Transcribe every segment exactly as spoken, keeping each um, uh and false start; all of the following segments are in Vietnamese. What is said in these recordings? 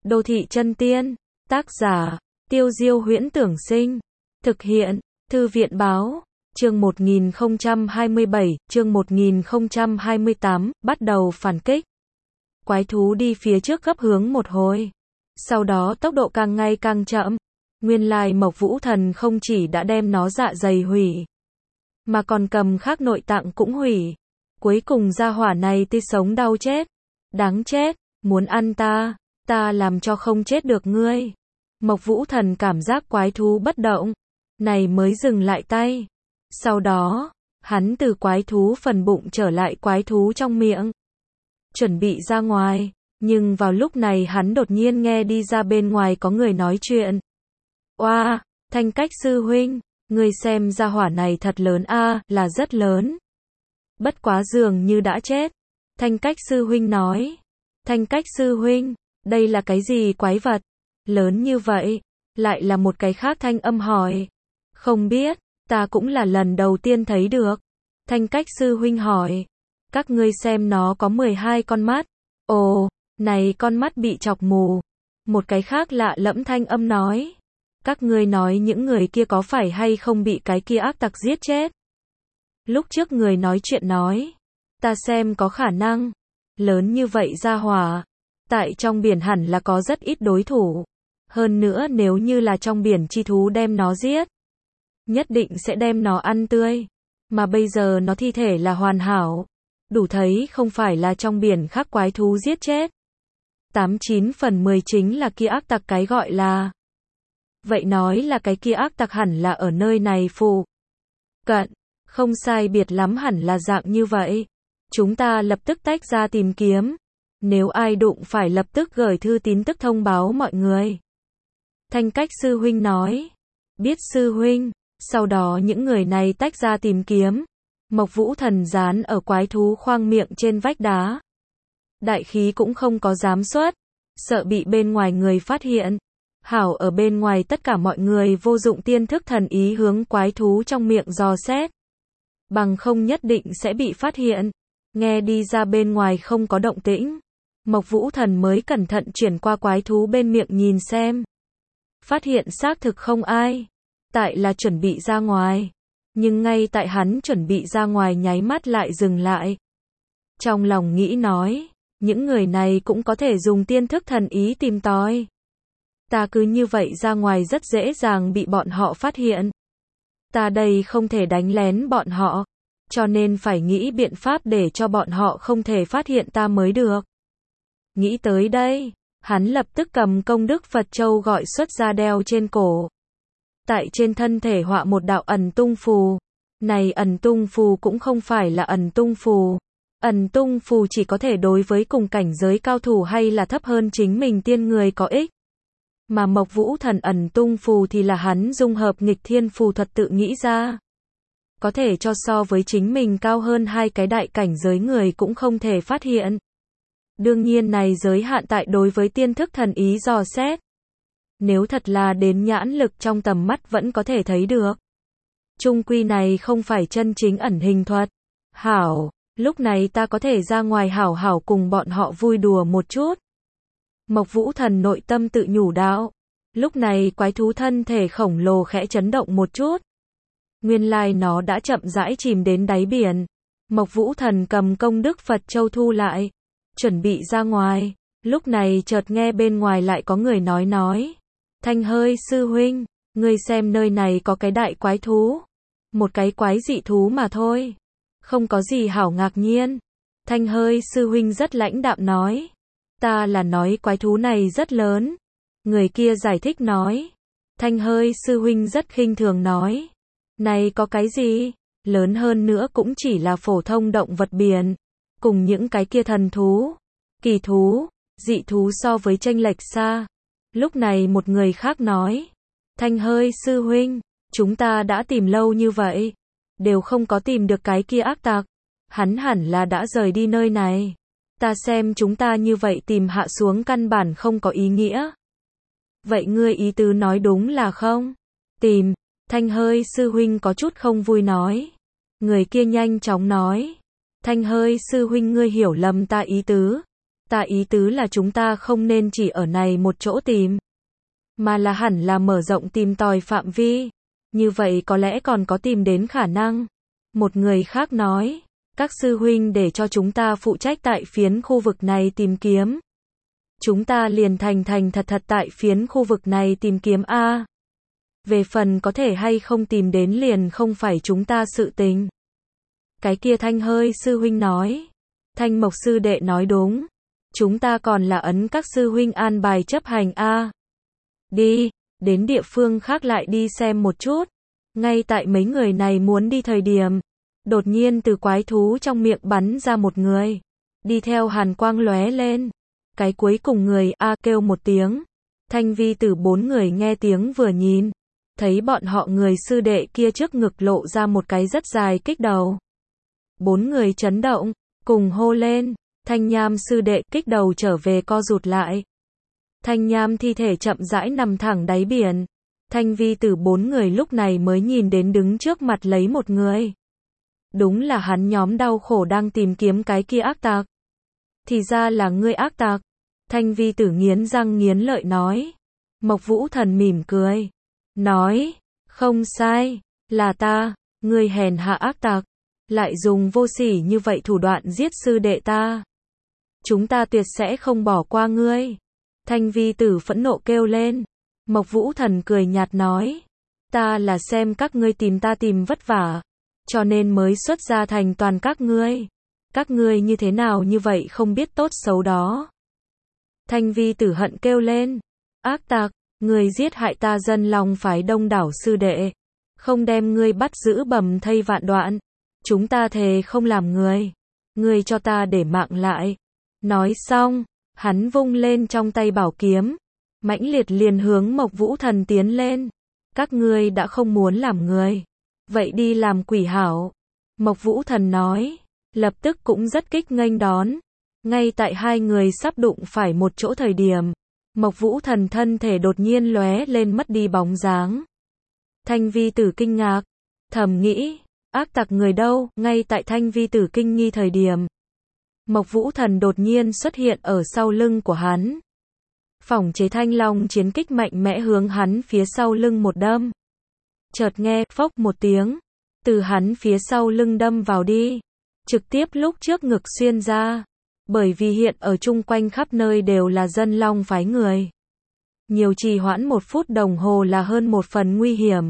Đô thị chân tiên. Tác giả, Tiêu Diêu Huyễn Tưởng Sinh. Thực hiện, Thư viện Báo. Chương một nghìn không trăm hai mươi bảy, chương một nghìn không trăm hai mươi tám, bắt đầu phản kích. Quái thú đi phía trước gấp hướng một hồi. Sau đó tốc độ càng ngày càng chậm. Nguyên lai Mộc Vũ Thần không chỉ đã đem nó dạ dày hủy, mà còn cầm khác nội tạng cũng hủy. Cuối cùng gia hỏa này tươi sống đau chết. Đáng chết, muốn ăn ta, ta làm cho không chết được ngươi. Mộc Vũ Thần cảm giác quái thú bất động, này mới dừng lại tay. Sau đó, hắn từ quái thú phần bụng trở lại quái thú trong miệng, chuẩn bị ra ngoài, nhưng vào lúc này hắn đột nhiên nghe đi ra bên ngoài có người nói chuyện. Oa, Thanh Cách sư huynh, ngươi xem gia hỏa này thật lớn a, là rất lớn. Bất quá dường như đã chết. Thanh Cách sư huynh nói. Thanh Cách sư huynh, đây là cái gì quái vật? Lớn như vậy, lại là một cái khác thanh âm hỏi. Không biết, ta cũng là lần đầu tiên thấy được. Thanh Cách sư huynh hỏi. Các ngươi xem nó có mười hai con mắt. Ồ, này con mắt bị chọc mù. Một cái khác lạ lẫm thanh âm nói. Các ngươi nói những người kia có phải hay không bị cái kia ác tặc giết chết? Lúc trước người nói chuyện nói. Ta xem có khả năng. Lớn như vậy ra hỏa. Tại trong biển hẳn là có rất ít đối thủ. Hơn nữa nếu như là trong biển chi thú đem nó giết, nhất định sẽ đem nó ăn tươi. Mà bây giờ nó thi thể là hoàn hảo. Đủ thấy không phải là trong biển khác quái thú giết chết. Tám chín phần mười chính là kia ác tặc cái gọi là. Vậy nói là cái kia ác tặc hẳn là ở nơi này phụ cận. Không sai biệt lắm hẳn là dạng như vậy. Chúng ta lập tức tách ra tìm kiếm. Nếu ai đụng phải lập tức gửi thư tín tức thông báo mọi người. Thanh Cách sư huynh nói. Biết sư huynh. Sau đó những người này tách ra tìm kiếm. Mộc Vũ Thần dán ở quái thú khoang miệng trên vách đá. Đại khí cũng không có dám xuất. Sợ bị bên ngoài người phát hiện. Hảo ở bên ngoài tất cả mọi người vô dụng tiên thức thần ý hướng quái thú trong miệng dò xét. Bằng không nhất định sẽ bị phát hiện. Nghe đi ra bên ngoài không có động tĩnh. Mộc Vũ Thần mới cẩn thận chuyển qua quái thú bên miệng nhìn xem. Phát hiện xác thực không ai. Tại là chuẩn bị ra ngoài. Nhưng ngay tại hắn chuẩn bị ra ngoài nháy mắt lại dừng lại. Trong lòng nghĩ nói. Những người này cũng có thể dùng tiên thức thần ý tìm tòi. Ta cứ như vậy ra ngoài rất dễ dàng bị bọn họ phát hiện. Ta đây không thể đánh lén bọn họ. Cho nên phải nghĩ biện pháp để cho bọn họ không thể phát hiện ta mới được. Nghĩ tới đây, hắn lập tức cầm công đức Phật Châu gọi xuất ra đeo trên cổ. Tại trên thân thể họa một đạo ẩn tung phù. Này ẩn tung phù cũng không phải là ẩn tung phù. Ẩn tung phù chỉ có thể đối với cùng cảnh giới cao thủ hay là thấp hơn chính mình tiên người có ích. Mà Mộc Vũ Thần ẩn tung phù thì là hắn dung hợp nghịch thiên phù thuật tự nghĩ ra. Có thể cho so với chính mình cao hơn hai cái đại cảnh giới người cũng không thể phát hiện. Đương nhiên này giới hạn tại đối với tiên thức thần ý dò xét. Nếu thật là đến nhãn lực trong tầm mắt vẫn có thể thấy được. Trung quy này không phải chân chính ẩn hình thuật. Hảo, lúc này ta có thể ra ngoài hảo hảo cùng bọn họ vui đùa một chút. Mộc Vũ Thần nội tâm tự nhủ đạo. Lúc này quái thú thân thể khổng lồ khẽ chấn động một chút. Nguyên lai nó đã chậm rãi chìm đến đáy biển. Mộc Vũ Thần cầm công đức Phật Châu thu lại. Chuẩn bị ra ngoài. Lúc này chợt nghe bên ngoài lại có người nói nói. Thanh Hơi sư huynh, ngươi xem nơi này có cái đại quái thú. Một cái quái dị thú mà thôi. Không có gì hảo ngạc nhiên. Thanh Hơi sư huynh rất lãnh đạm nói. Ta là nói quái thú này rất lớn. Người kia giải thích nói. Thanh Hơi sư huynh rất khinh thường nói. Này có cái gì? Lớn hơn nữa cũng chỉ là phổ thông động vật biển. Cùng những cái kia thần thú, kỳ thú, dị thú so với chênh lệch xa. Lúc này một người khác nói. Thanh Hơi sư huynh, chúng ta đã tìm lâu như vậy. Đều không có tìm được cái kia ác tặc. Hắn hẳn là đã rời đi nơi này. Ta xem chúng ta như vậy tìm hạ xuống căn bản không có ý nghĩa. Vậy ngươi ý tứ nói đúng là không? Tìm. Thanh Hơi sư huynh có chút không vui nói. Người kia nhanh chóng nói. Thanh Hơi sư huynh ngươi hiểu lầm ta ý tứ. Ta ý tứ là chúng ta không nên chỉ ở này một chỗ tìm, mà là hẳn là mở rộng tìm tòi phạm vi. Như vậy có lẽ còn có tìm đến khả năng. Một người khác nói, các sư huynh để cho chúng ta phụ trách tại phiến khu vực này tìm kiếm. Chúng ta liền thành thành thật thật tại phiến khu vực này tìm kiếm a. Về phần có thể hay không tìm đến liền không phải chúng ta sự tình. Cái kia Thanh Hơi sư huynh nói. Thanh Mộc sư đệ nói đúng. Chúng ta còn là ấn các sư huynh an bài chấp hành a. Đi, đến địa phương khác lại đi xem một chút. Ngay tại mấy người này muốn đi thời điểm, đột nhiên từ quái thú trong miệng bắn ra một người. Đi theo hàn quang lóe lên. Cái cuối cùng người a kêu một tiếng. Thanh vi tử bốn người nghe tiếng vừa nhìn. Thấy bọn họ người sư đệ kia trước ngực lộ ra một cái rất dài kích đầu. Bốn người chấn động, cùng hô lên. Thanh nham sư đệ kích đầu trở về co rụt lại. Thanh nham thi thể chậm rãi nằm thẳng đáy biển. Thanh vi tử bốn người lúc này mới nhìn đến đứng trước mặt lấy một người. Đúng là hắn nhóm đau khổ đang tìm kiếm cái kia ác tặc. Thì ra là ngươi ác tặc. Thanh vi tử nghiến răng nghiến lợi nói. Mộc Vũ Thần mỉm cười. Nói, không sai, là ta, ngươi hèn hạ ác tặc. Lại dùng vô sỉ như vậy thủ đoạn giết sư đệ ta. Chúng ta tuyệt sẽ không bỏ qua ngươi. Thanh vi tử phẫn nộ kêu lên. Mộc Vũ Thần cười nhạt nói. Ta là xem các ngươi tìm ta tìm vất vả. Cho nên mới xuất ra thành toàn các ngươi. Các ngươi như thế nào như vậy không biết tốt xấu đó. Thanh vi tử hận kêu lên. Ác tặc, ngươi giết hại ta dân lòng phái đông đảo sư đệ. Không đem ngươi bắt giữ bầm thây vạn đoạn. Chúng ta thề không làm ngươi. Ngươi cho ta để mạng lại. Nói xong, hắn vung lên trong tay bảo kiếm. Mãnh liệt liền hướng Mộc Vũ Thần tiến lên. Các ngươi đã không muốn làm người. Vậy đi làm quỷ hảo. Mộc Vũ Thần nói. Lập tức cũng rất kích nghênh đón. Ngay tại hai người sắp đụng phải một chỗ thời điểm. Mộc Vũ Thần thân thể đột nhiên lóe lên mất đi bóng dáng. Thanh vi tử kinh ngạc. Thầm nghĩ. Ác tặc người đâu? Ngay tại Thanh vi tử kinh nghi thời điểm. Mộc Vũ Thần đột nhiên xuất hiện ở sau lưng của hắn. Phỏng chế thanh long chiến kích mạnh mẽ hướng hắn phía sau lưng một đâm. Chợt nghe phốc một tiếng, từ hắn phía sau lưng đâm vào đi, trực tiếp lúc trước ngực xuyên ra. Bởi vì hiện ở chung quanh khắp nơi đều là dân long phái người. Nhiều trì hoãn một phút đồng hồ là hơn một phần nguy hiểm.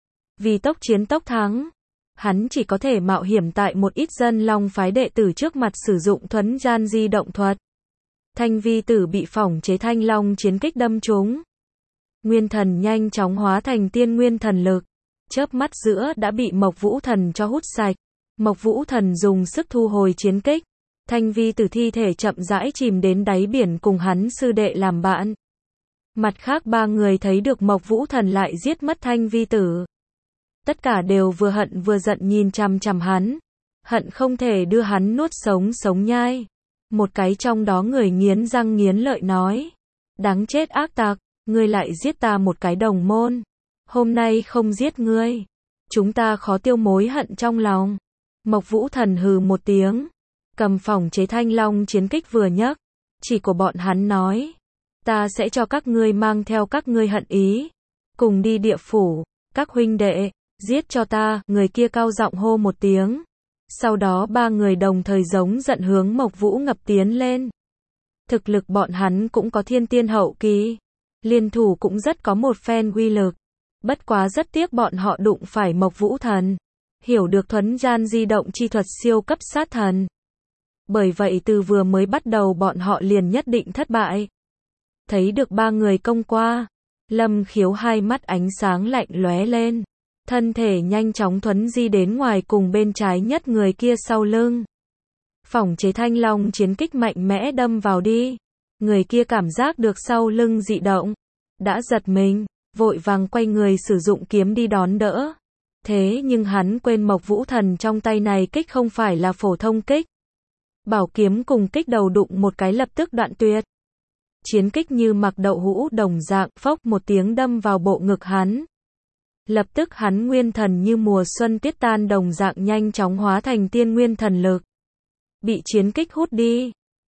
Vì tốc chiến tốc thắng, hắn chỉ có thể mạo hiểm tại một ít dân long phái đệ tử trước mặt sử dụng thuấn gian di động thuật. Thanh vi tử bị phỏng chế thanh long chiến kích đâm trúng. Nguyên thần nhanh chóng hóa thành tiên nguyên thần lực. Chớp mắt giữa đã bị Mộc Vũ Thần cho hút sạch. Mộc Vũ Thần dùng sức thu hồi chiến kích. Thanh vi tử thi thể chậm rãi chìm đến đáy biển cùng hắn sư đệ làm bạn. Mặt khác ba người thấy được Mộc Vũ Thần lại giết mất thanh vi tử. Tất cả đều vừa hận vừa giận nhìn chằm chằm hắn. Hận không thể đưa hắn nuốt sống sống nhai. Một cái trong đó người nghiến răng nghiến lợi nói. Đáng chết ác tặc, ngươi lại giết ta một cái đồng môn. Hôm nay không giết ngươi, chúng ta khó tiêu mối hận trong lòng. Mộc Vũ Thần hừ một tiếng, cầm phỏng chế thanh long chiến kích vừa nhấc, chỉ của bọn hắn nói. Ta sẽ cho các ngươi mang theo các ngươi hận ý. Cùng đi địa phủ, các huynh đệ, giết cho ta, người kia cao giọng hô một tiếng. Sau đó ba người đồng thời giống giận hướng Mộc Vũ ngập tiến lên. Thực lực bọn hắn cũng có thiên tiên hậu kỳ. Liên thủ cũng rất có một phen uy lực. Bất quá rất tiếc bọn họ đụng phải Mộc Vũ Thần. Hiểu được thuấn gian di động chi thuật siêu cấp sát thần. Bởi vậy từ vừa mới bắt đầu bọn họ liền nhất định thất bại. Thấy được ba người công qua. Lâm Khiếu hai mắt ánh sáng lạnh lóe lên. Thân thể nhanh chóng thuấn di đến ngoài cùng bên trái nhất người kia sau lưng. Phỏng chế thanh long chiến kích mạnh mẽ đâm vào đi. Người kia cảm giác được sau lưng dị động. Đã giật mình, vội vàng quay người sử dụng kiếm đi đón đỡ. Thế nhưng hắn quên Mộc Vũ Thần trong tay này kích không phải là phổ thông kích. Bảo kiếm cùng kích đầu đụng một cái lập tức đoạn tuyệt. Chiến kích như mặc đậu hũ đồng dạng phốc một tiếng đâm vào bộ ngực hắn. Lập tức hắn nguyên thần như mùa xuân tiết tan đồng dạng nhanh chóng hóa thành tiên nguyên thần lực. Bị chiến kích hút đi.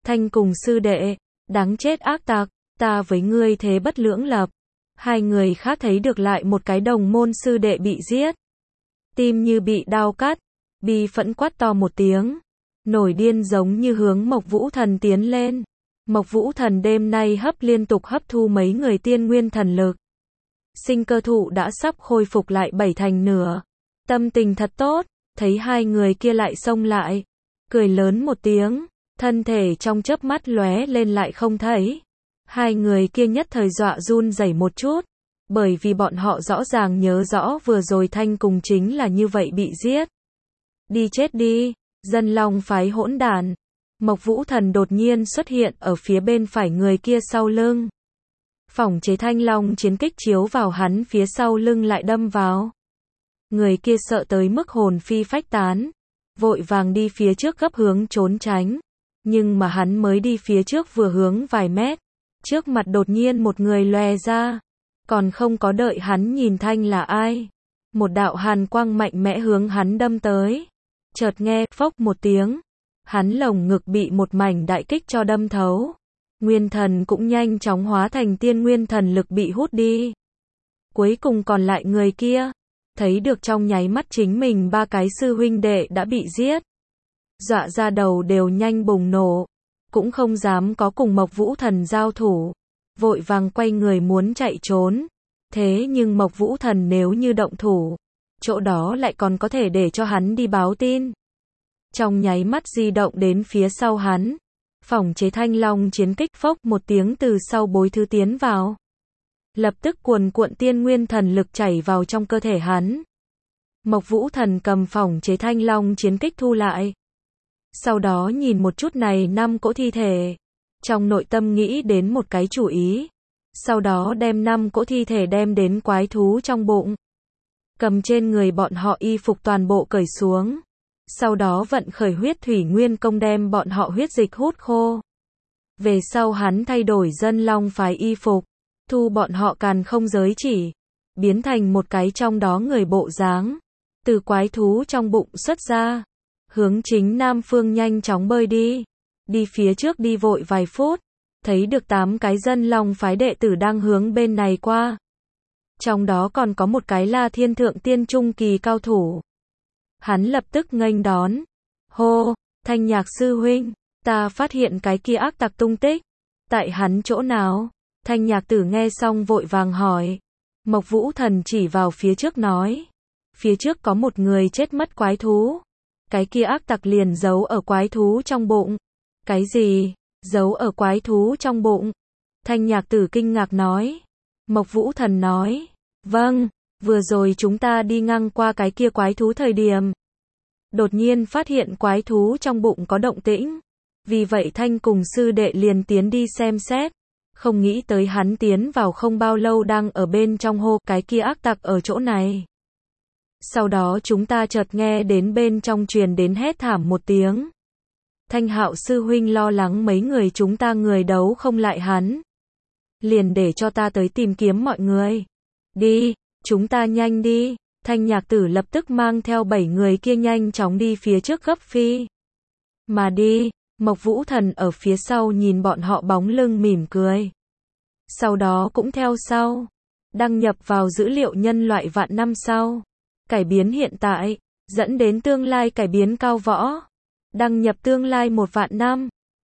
Thanh cùng sư đệ, đáng chết ác tặc, ta với ngươi thế bất lưỡng lập. Hai người khác thấy được lại một cái đồng môn sư đệ bị giết. Tim như bị đao cắt, bi phẫn quát to một tiếng. Nổi điên giống như hướng Mộc Vũ Thần tiến lên. Mộc Vũ Thần đêm nay hấp liên tục hấp thu mấy người tiên nguyên thần lực. Sinh cơ thụ đã sắp khôi phục lại bảy thành nửa. Tâm tình thật tốt, thấy hai người kia lại xông lại. Cười lớn một tiếng, thân thể trong chớp mắt lóe lên lại không thấy. Hai người kia nhất thời dọa run rẩy một chút. Bởi vì bọn họ rõ ràng nhớ rõ vừa rồi Thanh cùng chính là như vậy bị giết. Đi chết đi, Dân Long phái hỗn đản. Mộc Vũ Thần đột nhiên xuất hiện ở phía bên phải người kia sau lưng. Phỏng chế thanh long chiến kích chiếu vào hắn phía sau lưng lại đâm vào. Người kia sợ tới mức hồn phi phách tán. Vội vàng đi phía trước gấp hướng trốn tránh. Nhưng mà hắn mới đi phía trước vừa hướng vài mét. Trước mặt đột nhiên một người lòe ra. Còn không có đợi hắn nhìn thanh là ai. Một đạo hàn quang mạnh mẽ hướng hắn đâm tới. Chợt nghe phốc một tiếng. Hắn lồng ngực bị một mảnh đại kích cho đâm thấu. Nguyên thần cũng nhanh chóng hóa thành tiên nguyên thần lực bị hút đi. Cuối cùng còn lại người kia. Thấy được trong nháy mắt chính mình ba cái sư huynh đệ đã bị giết. Dọa ra đầu đều nhanh bùng nổ. Cũng không dám có cùng Mộc Vũ Thần giao thủ. Vội vàng quay người muốn chạy trốn. Thế nhưng Mộc Vũ Thần nếu như động thủ. Chỗ đó lại còn có thể để cho hắn đi báo tin. Trong nháy mắt di động đến phía sau hắn. Phỏng chế thanh long chiến kích phốc một tiếng từ sau bối thứ tiến vào. Lập tức cuồn cuộn tiên nguyên thần lực chảy vào trong cơ thể hắn. Mộc Vũ Thần cầm phỏng chế thanh long chiến kích thu lại. Sau đó nhìn một chút này năm cỗ thi thể. Trong nội tâm nghĩ đến một cái chủ ý. Sau đó đem năm cỗ thi thể đem đến quái thú trong bụng. Cầm trên người bọn họ y phục toàn bộ cởi xuống. Sau đó vận khởi huyết thủy nguyên công đem bọn họ huyết dịch hút khô. Về sau hắn thay đổi Dân Long phái y phục. Thu bọn họ càn không giới chỉ. Biến thành một cái trong đó người bộ dáng. Từ quái thú trong bụng xuất ra. Hướng chính Nam Phương nhanh chóng bơi đi. Đi phía trước đi vội vài phút. Thấy được tám cái Dân Long phái đệ tử đang hướng bên này qua. Trong đó còn có một cái là thiên thượng tiên trung kỳ cao thủ. Hắn lập tức nghênh đón. Hô, Thanh Nhạc sư huynh, ta phát hiện cái kia ác tặc tung tích. Tại hắn chỗ nào? Thanh Nhạc tử nghe xong vội vàng hỏi. Mộc Vũ Thần chỉ vào phía trước nói. Phía trước có một người chết mất quái thú. Cái kia ác tặc liền giấu ở quái thú trong bụng. Cái gì? Giấu ở quái thú trong bụng? Thanh Nhạc tử kinh ngạc nói. Mộc Vũ Thần nói. Vâng, vừa rồi chúng ta đi ngang qua cái kia quái thú thời điểm. Đột nhiên phát hiện quái thú trong bụng có động tĩnh. Vì vậy Thanh cùng sư đệ liền tiến đi xem xét. Không nghĩ tới hắn tiến vào không bao lâu đang ở bên trong hô cái kia ác tặc ở chỗ này. Sau đó chúng ta chợt nghe đến bên trong truyền đến hét thảm một tiếng. Thanh Hạo sư huynh lo lắng mấy người chúng ta người đấu không lại hắn. Liền để cho ta tới tìm kiếm mọi người. Đi, chúng ta nhanh đi. Thanh Nhạc tử lập tức mang theo bảy người kia nhanh chóng đi phía trước gấp phi. Mà đi, Mộc Vũ Thần ở phía sau nhìn bọn họ bóng lưng mỉm cười. Sau đó cũng theo sau. Đăng nhập vào dữ liệu nhân loại vạn năm sau. Cải biến hiện tại, dẫn đến tương lai cải biến cao võ. Đăng nhập tương lai một vạn năm.